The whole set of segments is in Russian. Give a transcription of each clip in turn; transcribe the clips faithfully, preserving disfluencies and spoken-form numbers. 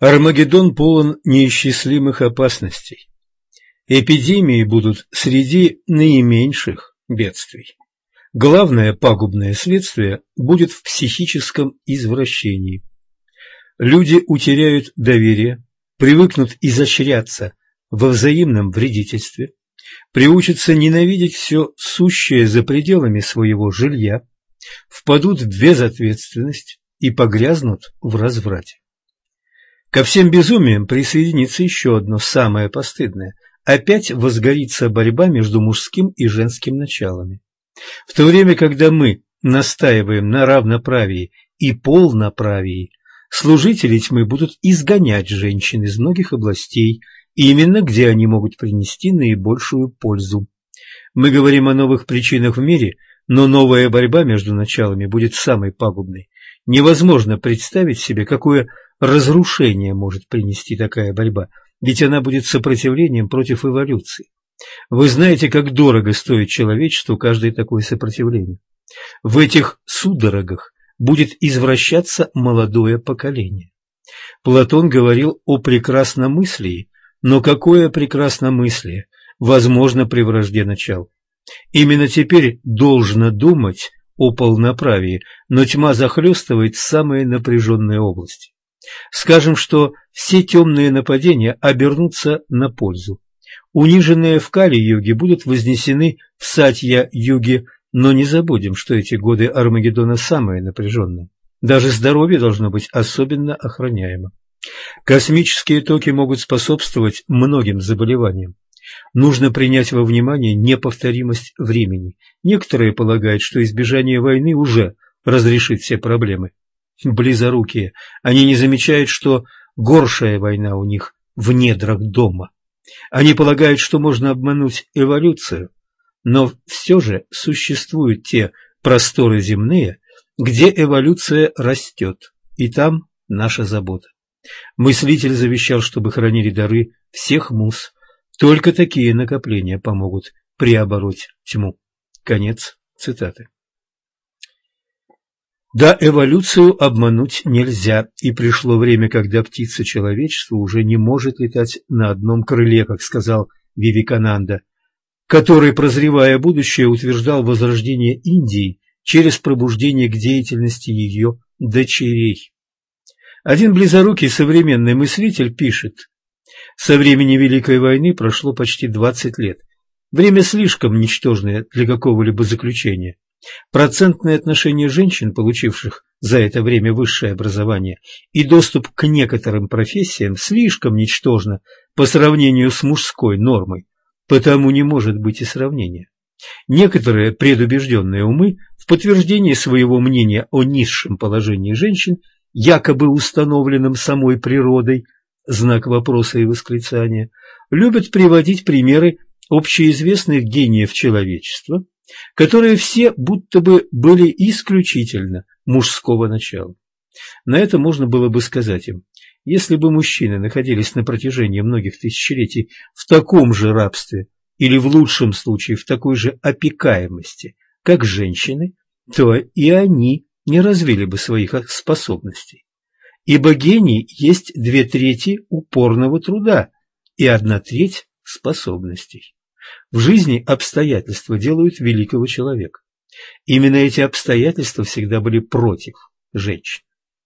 Армагеддон полон неисчислимых опасностей. Эпидемии будут среди наименьших бедствий. Главное пагубное следствие будет в психическом извращении. Люди утеряют доверие, привыкнут изощряться во взаимном вредительстве, приучатся ненавидеть все сущее за пределами своего жилья, впадут в безответственность и погрязнут в разврате. Ко всем безумиям присоединится еще одно, самое постыдное. Опять возгорится борьба между мужским и женским началами. В то время, когда мы настаиваем на равноправии и полноправии, служители тьмы будут изгонять женщин из многих областей, именно где они могут принести наибольшую пользу. Мы говорим о новых причинах в мире, но новая борьба между началами будет самой пагубной. Невозможно представить себе, какое разрушение может принести такая борьба, ведь она будет сопротивлением против эволюции. Вы знаете, как дорого стоит человечеству каждое такое сопротивление. В этих судорогах будет извращаться молодое поколение. Платон говорил о прекрасномыслии, но какое прекрасномыслие возможно при вражде начал? Именно теперь должно думать о полноправии, но тьма захлестывает самые напряженные области. Скажем, что все темные нападения обернутся на пользу. Униженные в Кали-юге будут вознесены в Сатья-юге, но не забудем, что эти годы Армагеддона самые напряженные. Даже здоровье должно быть особенно охраняемо. Космические токи могут способствовать многим заболеваниям. Нужно принять во внимание неповторимость времени. Некоторые полагают, что избежание войны уже разрешит все проблемы. Близорукие. Они не замечают, что горшая война у них в недрах дома. Они полагают, что можно обмануть эволюцию, но все же существуют те просторы земные, где эволюция растет, и там наша забота. Мыслитель завещал, чтобы хранили дары всех муз. Только такие накопления помогут преобороть тьму. Конец цитаты. Да, эволюцию обмануть нельзя, и пришло время, когда птица человечества уже не может летать на одном крыле, как сказал Вивекананда, который, прозревая будущее, утверждал возрождение Индии через пробуждение к деятельности ее дочерей. Один близорукий современный мыслитель пишет: «Со времени Великой войны прошло почти двадцать лет. Время слишком ничтожное для какого-либо заключения. Процентное отношение женщин, получивших за это время высшее образование, и доступ к некоторым профессиям слишком ничтожно по сравнению с мужской нормой, потому не может быть и сравнения. Некоторые предубежденные умы в подтверждении своего мнения о низшем положении женщин, якобы установленном самой природой, знак вопроса и восклицания, любят приводить примеры общеизвестных гениев человечества, которые все будто бы были исключительно мужского начала. На это можно было бы сказать им: если бы мужчины находились на протяжении многих тысячелетий в таком же рабстве или в лучшем случае в такой же опекаемости, как женщины, то и они не развили бы своих способностей. Ибо гений есть две трети упорного труда и одна треть способностей. В жизни обстоятельства делают великого человека. Именно эти обстоятельства всегда были против женщин.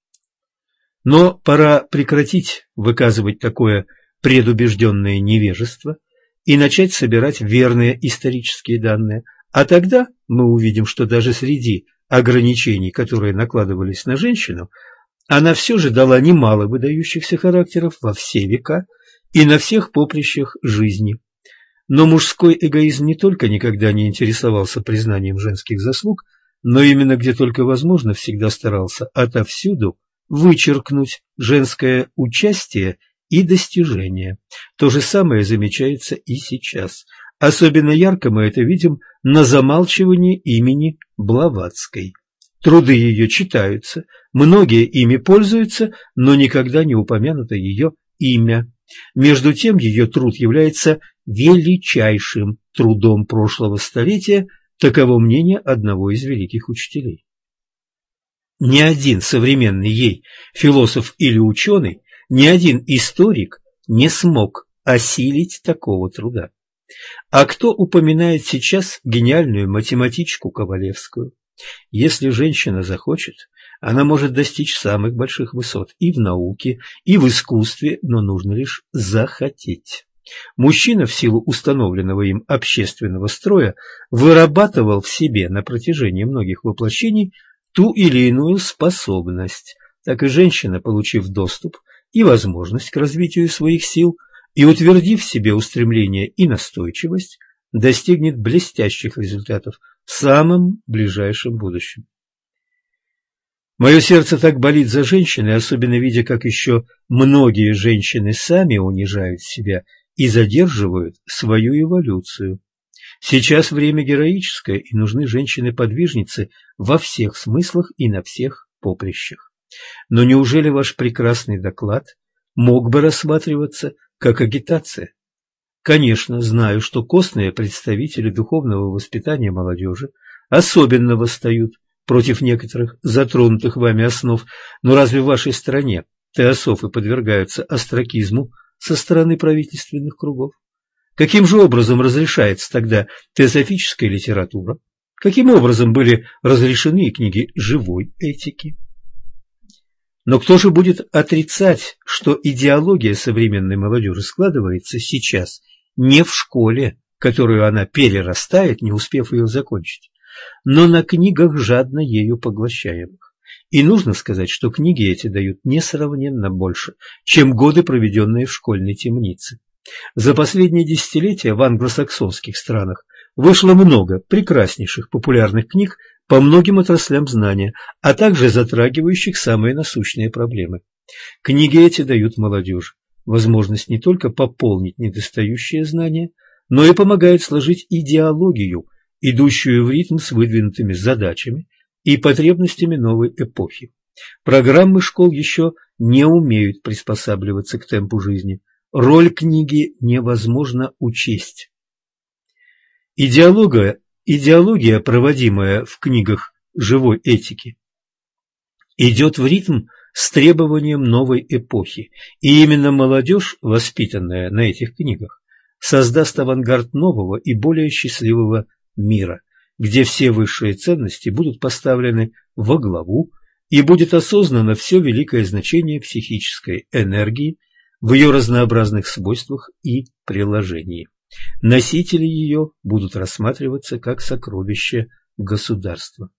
Но пора прекратить выказывать такое предубежденное невежество и начать собирать верные исторические данные, а тогда мы увидим, что даже среди ограничений, которые накладывались на женщину, она все же дала немало выдающихся характеров во все века и на всех поприщах жизни. Но мужской эгоизм не только никогда не интересовался признанием женских заслуг, но именно где только возможно всегда старался отовсюду вычеркнуть женское участие и достижение. То же самое замечается и сейчас. Особенно ярко мы это видим на замалчивании имени Блаватской. Труды ее читаются, многие ими пользуются, но никогда не упомянуто ее имя. Между тем ее труд является величайшим трудом прошлого столетия, таково мнение одного из великих учителей. Ни один современный ей философ или ученый Ни один историк не смог осилить такого труда. А кто упоминает сейчас гениальную математичку Ковалевскую? Если женщина захочет, она может достичь самых больших высот и в науке, и в искусстве, но нужно лишь захотеть. Мужчина в силу установленного им общественного строя вырабатывал в себе на протяжении многих воплощений ту или иную способность. Так и женщина, получив доступ и возможность к развитию своих сил и утвердив в себе устремление и настойчивость, достигнет блестящих результатов в самом ближайшем будущем. Мое сердце так болит за женщин, особенно видя, как еще многие женщины сами унижают себя и задерживают свою эволюцию. Сейчас время героическое, и нужны женщины-подвижницы во всех смыслах и на всех поприщах. Но неужели ваш прекрасный доклад мог бы рассматриваться как агитация? Конечно, знаю, что костные представители духовного воспитания молодежи особенно восстают против некоторых затронутых вами основ, но разве в вашей стране теософы подвергаются остракизму со стороны правительственных кругов? Каким же образом разрешается тогда теософическая литература? Каким образом были разрешены книги живой этики? Но кто же будет отрицать, что идеология современной молодежи складывается сейчас не в школе, которую она перерастает, не успев ее закончить, но на книгах, жадно ею поглощаемых? И нужно сказать, что книги эти дают несравненно больше, чем годы, проведенные в школьной темнице. За последние десятилетия в англосаксонских странах вышло много прекраснейших популярных книг по многим отраслям знания, а также затрагивающих самые насущные проблемы. Книги эти дают молодежи возможность не только пополнить недостающие знания, но и помогают сложить идеологию, идущую в ритм с выдвинутыми задачами и потребностями новой эпохи. Программы школ еще не умеют приспосабливаться к темпу жизни. Роль книги невозможно учесть. Идеология, идеология, проводимая в книгах живой этики, идет в ритм с требованием новой эпохи, и именно молодежь, воспитанная на этих книгах, создаст авангард нового и более счастливого мира, где все высшие ценности будут поставлены во главу и будет осознано все великое значение психической энергии в ее разнообразных свойствах и приложении. Носители ее будут рассматриваться как сокровища государства.